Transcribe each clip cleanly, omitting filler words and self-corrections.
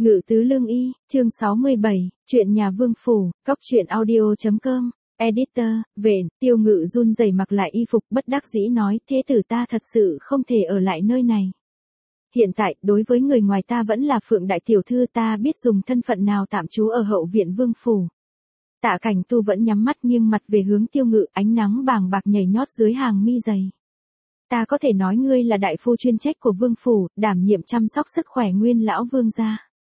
Ngự tứ lương y, chương 67, chuyện nhà vương phủ, cóc truyện audio.com, editor, Vện, Tiêu Ngự run rẩy mặc lại y phục bất đắc dĩ nói, thế tử ta thật sự không thể ở lại nơi này. Hiện tại, đối với người ngoài ta vẫn là Phượng đại tiểu thư, ta biết dùng thân phận nào tạm trú ở hậu viện vương phủ. Tạ Cảnh Tu vẫn nhắm mắt nghiêng mặt về hướng Tiêu Ngự, ánh nắng bàng bạc nhảy nhót dưới hàng mi dày. Ta có thể nói ngươi là đại phu chuyên trách của vương phủ, đảm nhiệm chăm sóc sức khỏe nguyên lão vương gia.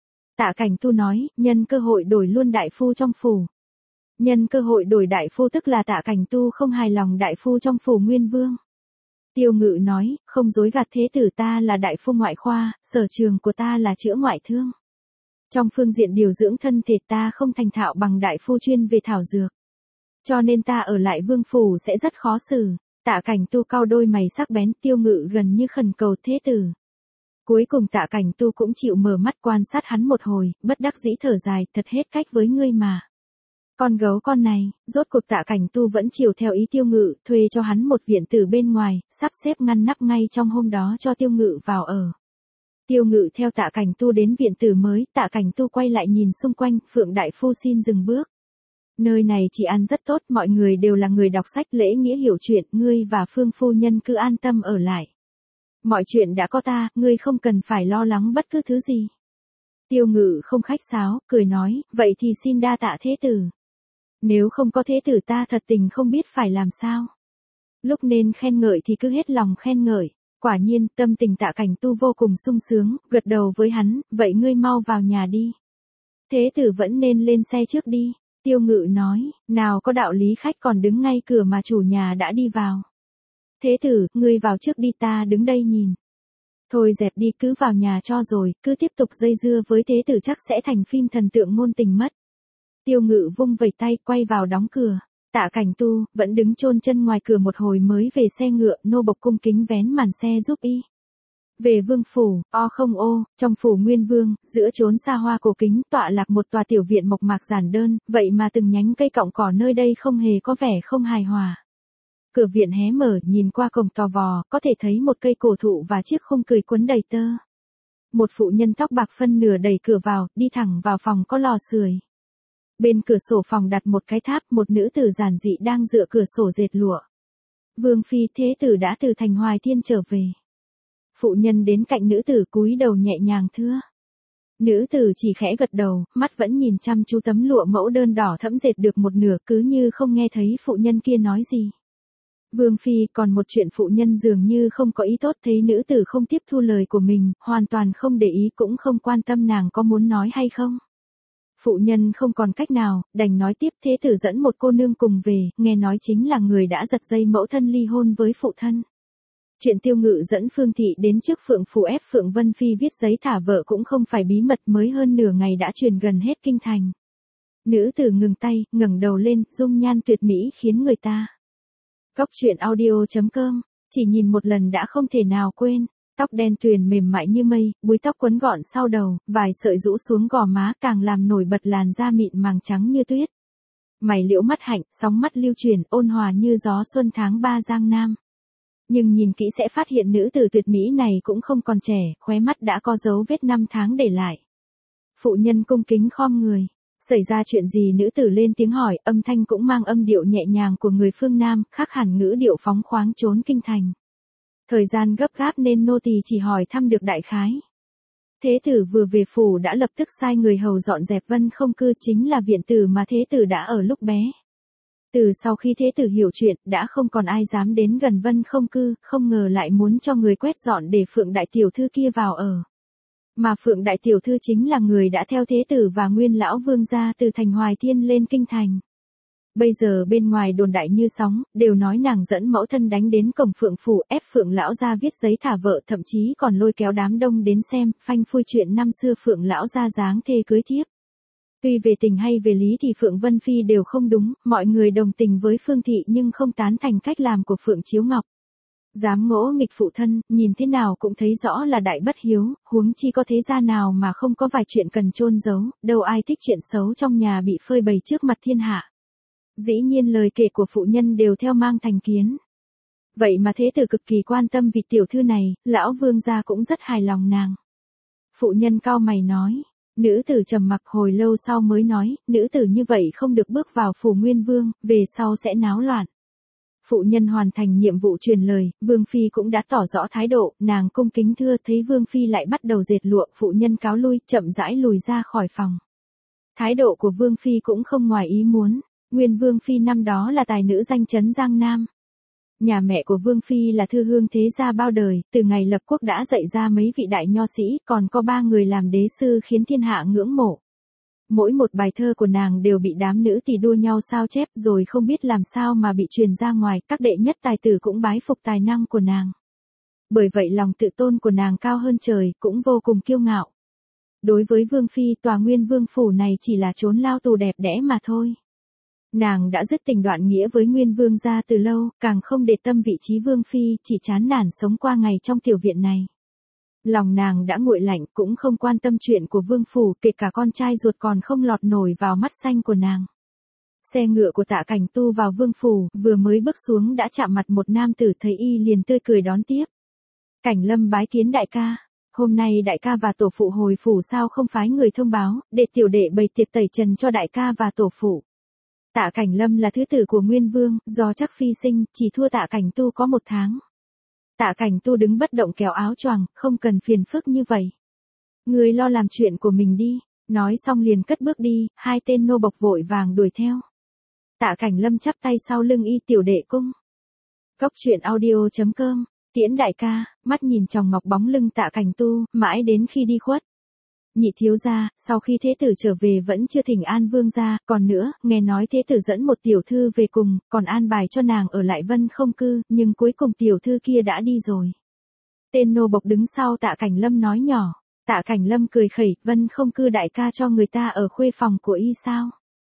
Tạ Cảnh Tu nói, nhân cơ hội đổi luôn đại phu trong phủ. Nhân cơ hội đổi đại phu tức là Tạ Cảnh Tu không hài lòng đại phu trong phủ nguyên vương. Tiêu Ngự nói, không dối gạt, thế tử ta là đại phu ngoại khoa, sở trường của ta là chữa ngoại thương. Trong phương diện điều dưỡng thân thể ta không thành thạo bằng đại phu chuyên về thảo dược. Cho nên ta ở lại vương phủ sẽ rất khó xử. Tạ Cảnh Tu cau đôi mày sắc bén, Tiêu Ngự gần như khẩn cầu, thế tử. Cuối cùng Tạ Cảnh Tu cũng chịu mở mắt quan sát hắn một hồi, bất đắc dĩ thở dài, thật hết cách với ngươi mà. Con gấu con này, rốt cuộc Tạ Cảnh Tu vẫn chiều theo ý Tiêu Ngự, thuê cho hắn một viện tử bên ngoài, sắp xếp ngăn nắp ngay trong hôm đó cho Tiêu Ngự vào ở. Tiêu Ngự theo Tạ Cảnh Tu đến viện tử mới, Tạ Cảnh Tu quay lại nhìn xung quanh, Phượng đại phu xin dừng bước. Nơi này chỉ ăn rất tốt, mọi người đều là người đọc sách lễ nghĩa hiểu chuyện, ngươi và Phương phu nhân cứ an tâm ở lại. Mọi chuyện đã có ta, ngươi không cần phải lo lắng bất cứ thứ gì. Tiêu Ngự không khách sáo, cười nói, vậy thì xin đa tạ thế tử. Nếu không có thế tử ta thật tình không biết phải làm sao. Lúc nên khen ngợi thì cứ hết lòng khen ngợi. Quả nhiên, tâm tình Tạ Cảnh Tu vô cùng sung sướng, gật đầu với hắn, vậy ngươi mau vào nhà đi. Thế tử vẫn nên lên xe trước đi. Tiêu Ngự nói, nào có đạo lý khách còn đứng ngay cửa mà chủ nhà đã đi vào. Thế tử, ngươi vào trước đi, ta đứng đây nhìn. Thôi dẹp đi, cứ vào nhà cho rồi, cứ tiếp tục dây dưa với thế tử chắc sẽ thành phim thần tượng ngôn tình mất. Tiêu Ngự vung vẩy tay, quay vào đóng cửa. Tạ Cảnh Tu vẫn đứng chôn chân ngoài cửa một hồi mới về xe ngựa, nô bộc cung kính vén màn xe giúp y. Về vương phủ, trong phủ nguyên vương, giữa chốn xa hoa cổ kính tọa lạc một tòa tiểu viện mộc mạc giản đơn, vậy mà từng nhánh cây cọng cỏ nơi đây không hề có vẻ không hài hòa. Cửa viện hé mở, nhìn qua cổng tò vò, có thể thấy một cây cổ thụ và chiếc khung cười quấn đầy tơ. Một phụ nhân tóc bạc phân nửa đẩy cửa vào, đi thẳng vào phòng có lò sưởi. Bên cửa sổ phòng đặt một cái tháp, một nữ tử giản dị đang dựa cửa sổ dệt lụa. Vương phi, thế tử đã từ thành Hoài Thiên trở về. Phụ nhân đến cạnh nữ tử cúi đầu nhẹ nhàng thưa. Nữ tử chỉ khẽ gật đầu, mắt vẫn nhìn chăm chú tấm lụa mẫu đơn đỏ thẫm dệt được một nửa, cứ như không nghe thấy phụ nhân kia nói gì. Vương phi, còn một chuyện, phụ nhân dường như không có ý tốt, thấy nữ tử không tiếp thu lời của mình, hoàn toàn không để ý cũng không quan tâm nàng có muốn nói hay không. Phụ nhân không còn cách nào, đành nói tiếp, thế tử dẫn một cô nương cùng về, nghe nói chính là người đã giật dây mẫu thân ly hôn với phụ thân. Chuyện Tiêu Ngự dẫn Phương Thị đến trước Phượng phủ ép Phượng Vân Phi viết giấy thả vợ cũng không phải bí mật, mới hơn nửa ngày đã truyền gần hết kinh thành. Nữ tử ngừng tay, ngẩng đầu lên, dung nhan tuyệt mỹ khiến người ta. Cóc truyện audio.com, chỉ nhìn một lần đã không thể nào quên. Tóc đen tuyền mềm mại như mây, búi tóc quấn gọn sau đầu, vài sợi rũ xuống gò má càng làm nổi bật làn da mịn màng trắng như tuyết. Mày liễu mắt hạnh, sóng mắt lưu chuyển, ôn hòa như gió xuân tháng 3 Giang Nam. Nhưng nhìn kỹ sẽ phát hiện nữ tử tuyệt mỹ này cũng không còn trẻ, khóe mắt đã có dấu vết năm tháng để lại. Phụ nhân cung kính khom người. Xảy ra chuyện gì? Nữ tử lên tiếng hỏi, âm thanh cũng mang âm điệu nhẹ nhàng của người phương Nam, khác hẳn ngữ điệu phóng khoáng trốn kinh thành. Thời gian gấp gáp nên nô tỳ chỉ hỏi thăm được đại khái. Thế tử vừa về phủ đã lập tức sai người hầu dọn dẹp Vân Không Cư, chính là viện tử mà thế tử đã ở lúc bé. Từ sau khi thế tử hiểu chuyện, đã không còn ai dám đến gần Vân Không Cư, không ngờ lại muốn cho người quét dọn để Phượng đại tiểu thư kia vào ở. Mà Phượng đại tiểu thư chính là người đã theo thế tử và nguyên lão vương gia từ thành Hoài Thiên lên kinh thành. Bây giờ bên ngoài đồn đại như sóng, đều nói nàng dẫn mẫu thân đánh đến cổng Phượng phủ, ép Phượng lão gia viết giấy thả vợ, thậm chí còn lôi kéo đám đông đến xem, phanh phui chuyện năm xưa Phượng lão gia giáng thê cưới thiếp. Tuy về tình hay về lý thì Phượng Vân Phi đều không đúng, mọi người đồng tình với Phương Thị nhưng không tán thành cách làm của Phượng Chiếu Ngọc. Dám ngỗ nghịch phụ thân, nhìn thế nào cũng thấy rõ là đại bất hiếu, huống chi có thế gia nào mà không có vài chuyện cần chôn giấu, đâu ai thích chuyện xấu trong nhà bị phơi bày trước mặt thiên hạ. Dĩ nhiên lời kể của phụ nhân đều theo mang thành kiến. Vậy mà thế tử cực kỳ quan tâm vị tiểu thư này, lão vương gia cũng rất hài lòng nàng. Phụ nhân cau mày nói, Nữ tử trầm mặc hồi lâu sau mới nói, nữ tử như vậy không được bước vào phủ Nguyên Vương, về sau sẽ náo loạn. Phụ nhân hoàn thành nhiệm vụ truyền lời, Vương Phi cũng đã tỏ rõ thái độ, nàng cung kính thưa thấy Vương Phi lại bắt đầu dệt lụa, phụ nhân cáo lui, chậm rãi lùi ra khỏi phòng. Thái độ của Vương Phi cũng không ngoài ý muốn, Nguyên Vương Phi năm đó là tài nữ danh chấn Giang Nam. Nhà mẹ của Vương Phi là thư hương thế gia bao đời, từ ngày lập quốc đã dạy ra mấy vị đại nho sĩ, còn có 3 người làm đế sư khiến thiên hạ ngưỡng mộ. Mỗi một bài thơ của nàng đều bị đám nữ tỳ đua nhau sao chép rồi không biết làm sao mà bị truyền ra ngoài, các đệ nhất tài tử cũng bái phục tài năng của nàng. Bởi vậy lòng tự tôn của nàng cao hơn trời, cũng vô cùng kiêu ngạo. Đối với Vương Phi, tòa Nguyên Vương phủ này chỉ là chốn lao tù đẹp đẽ mà thôi. Nàng đã dứt tình đoạn nghĩa với Nguyên Vương gia từ lâu, càng không để tâm vị trí Vương Phi, chỉ chán nản sống qua ngày trong tiểu viện này. Lòng nàng đã nguội lạnh, cũng không quan tâm chuyện của Vương phủ, kể cả con trai ruột còn không lọt nổi vào mắt xanh của nàng. Xe ngựa của Tạ Cảnh Tu vào Vương phủ, vừa mới bước xuống đã chạm mặt một nam tử, thấy y liền tươi cười đón tiếp. Cảnh Lâm bái kiến đại ca. Hôm nay đại ca và tổ phụ hồi phủ sao không phái người thông báo, để tiểu đệ bày tiệc tẩy trần cho đại ca và tổ phụ. Tạ Cảnh Lâm là thứ tử của Nguyên Vương, do chắc phi sinh, chỉ thua Tạ Cảnh Tu có 1 tháng. Tạ Cảnh Tu đứng bất động kéo áo choàng, không cần phiền phức như vậy. Người lo làm chuyện của mình đi, nói xong liền cất bước đi, 2 tên nô bộc vội vàng đuổi theo. Tạ Cảnh Lâm chắp tay sau lưng y, tiểu đệ cung. Cốc truyện audio.com, tiễn đại ca, mắt nhìn tròng ngọc bóng lưng Tạ Cảnh Tu, mãi đến khi đi khuất. Nhị thiếu gia, sau khi thế tử trở về vẫn chưa thỉnh an vương gia, còn nữa, nghe nói thế tử dẫn một tiểu thư về cùng, còn an bài cho nàng ở lại Vân Không Cư, nhưng cuối cùng tiểu thư kia đã đi rồi. Tên nô bộc đứng sau Tạ Cảnh Lâm nói nhỏ. Tạ Cảnh Lâm cười khẩy, Vân Không Cư đại ca cho người ta ở khuê phòng của y sao?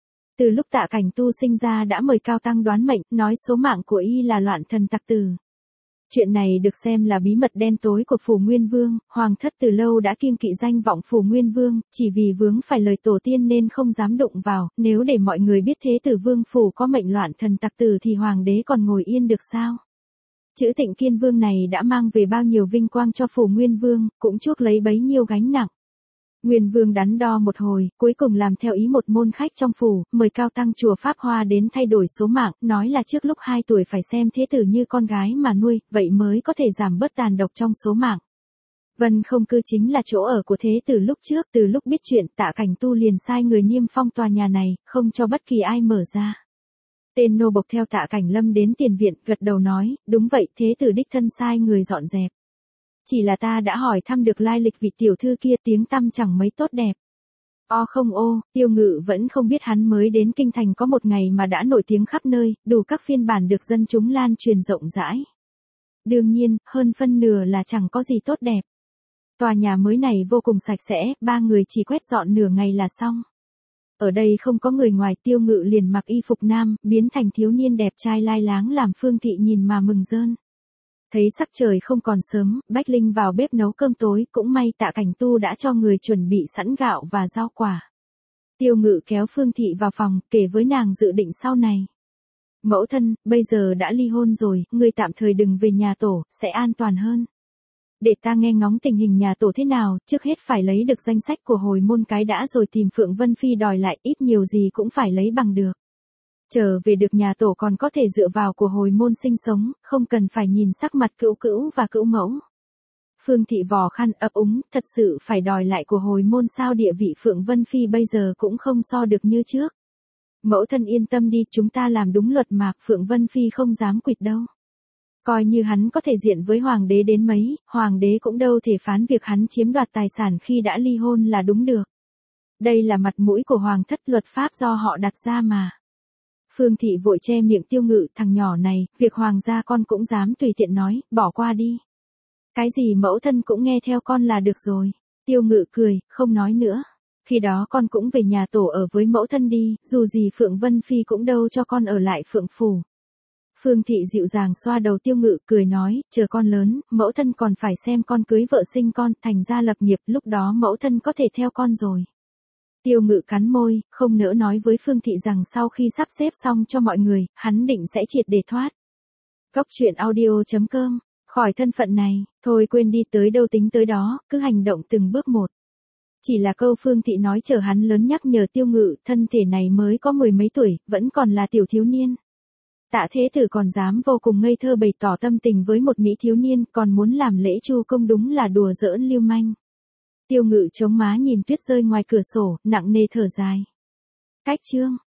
Từ lúc Tạ Cảnh Tu sinh ra đã mời cao tăng đoán mệnh, nói số mạng của y là loạn thần tặc tử. Chuyện này được xem là bí mật đen tối của phủ Nguyên Vương, hoàng thất từ lâu đã kiêng kỵ danh vọng phủ Nguyên Vương, chỉ vì vướng phải lời tổ tiên nên không dám đụng vào, nếu để mọi người biết thế tử Vương phủ có mệnh loạn thần tặc tử thì hoàng đế còn ngồi yên được sao? Chữ Tịnh Kiên Vương này đã mang về bao nhiêu vinh quang cho phủ Nguyên Vương, cũng chuốc lấy bấy nhiêu gánh nặng. Nguyên Vương đắn đo một hồi, cuối cùng làm theo ý một môn khách trong phủ, mời cao tăng chùa Pháp Hoa đến thay đổi số mạng, nói là trước lúc 2 tuổi phải xem thế tử như con gái mà nuôi, vậy mới có thể giảm bớt tàn độc trong số mạng. Vân Không Cư chính là chỗ ở của thế tử lúc trước, từ lúc biết chuyện Tạ Cảnh Tu liền sai người niêm phong tòa nhà này, không cho bất kỳ ai mở ra. Tên nô bộc theo Tạ Cảnh Lâm đến tiền viện, gật đầu nói, đúng vậy, thế tử đích thân sai người dọn dẹp. Chỉ là ta đã hỏi thăm được lai lịch vị tiểu thư kia, tiếng tăm chẳng mấy tốt đẹp. Không ô, Tiêu Ngự vẫn không biết hắn mới đến kinh thành có 1 ngày mà đã nổi tiếng khắp nơi, đủ các phiên bản được dân chúng lan truyền rộng rãi. Đương nhiên, hơn phân nửa là chẳng có gì tốt đẹp. Tòa nhà mới này vô cùng sạch sẽ, 3 người chỉ quét dọn nửa ngày là xong. Ở đây không có người ngoài, Tiêu Ngự liền mặc y phục nam, biến thành thiếu niên đẹp trai lai láng làm Phương Thị nhìn mà mừng rơn. Thấy sắc trời không còn sớm, Bách Linh vào bếp nấu cơm tối, cũng may Tạ Cảnh Tu đã cho người chuẩn bị sẵn gạo và rau quả. Tiêu Ngự kéo Phương Thị vào phòng, kể với nàng dự định sau này. Mẫu thân, bây giờ đã ly hôn rồi, ngươi tạm thời đừng về nhà tổ, sẽ an toàn hơn. Để ta nghe ngóng tình hình nhà tổ thế nào, trước hết phải lấy được danh sách của hồi môn cái đã rồi tìm Phượng Vân Phi đòi lại, ít nhiều gì cũng phải lấy bằng được. Trở về được nhà tổ còn có thể dựa vào của hồi môn sinh sống, không cần phải nhìn sắc mặt cữu cữu và cữu mẫu. Phương Thị vò khăn ấp úng, thật sự phải đòi lại của hồi môn sao, địa vị Phượng Vân Phi bây giờ cũng không so được như trước. Mẫu thân yên tâm đi, chúng ta làm đúng luật mạc, Phượng Vân Phi không dám quỵt đâu. Coi như hắn có thể diện với hoàng đế đến mấy, hoàng đế cũng đâu thể phán việc hắn chiếm đoạt tài sản khi đã ly hôn là đúng được. Đây là mặt mũi của hoàng thất, luật pháp do họ đặt ra mà. Phương Thị vội che miệng Tiêu Ngự, thằng nhỏ này, việc hoàng gia con cũng dám tùy tiện nói, bỏ qua đi. Cái gì mẫu thân cũng nghe theo con là được rồi. Tiêu Ngự cười, không nói nữa. Khi đó con cũng về nhà tổ ở với mẫu thân đi, dù gì Phượng Vân Phi cũng đâu cho con ở lại Phượng Phủ. Phương Thị dịu dàng xoa đầu Tiêu Ngự, cười nói, chờ con lớn, mẫu thân còn phải xem con cưới vợ sinh con, thành gia lập nghiệp, lúc đó mẫu thân có thể theo con rồi. Tiêu Ngự cắn môi, không nỡ nói với Phương Thị rằng sau khi sắp xếp xong cho mọi người, hắn định sẽ triệt để thoát. Cốc truyện audio.com, khỏi thân phận này, thôi quên đi, tới đâu tính tới đó, cứ hành động từng bước một. Chỉ là câu Phương Thị nói chờ hắn lớn nhắc nhở Tiêu Ngự, thân thể này mới có mười mấy tuổi, vẫn còn là tiểu thiếu niên. Tạ Thế Tử còn dám vô cùng ngây thơ bày tỏ tâm tình với một mỹ thiếu niên, còn muốn làm lễ chu công, đúng là đùa giỡn lưu manh. Tiêu Ngự chống má nhìn tuyết rơi ngoài cửa sổ, nặng nề thở dài. Cách chương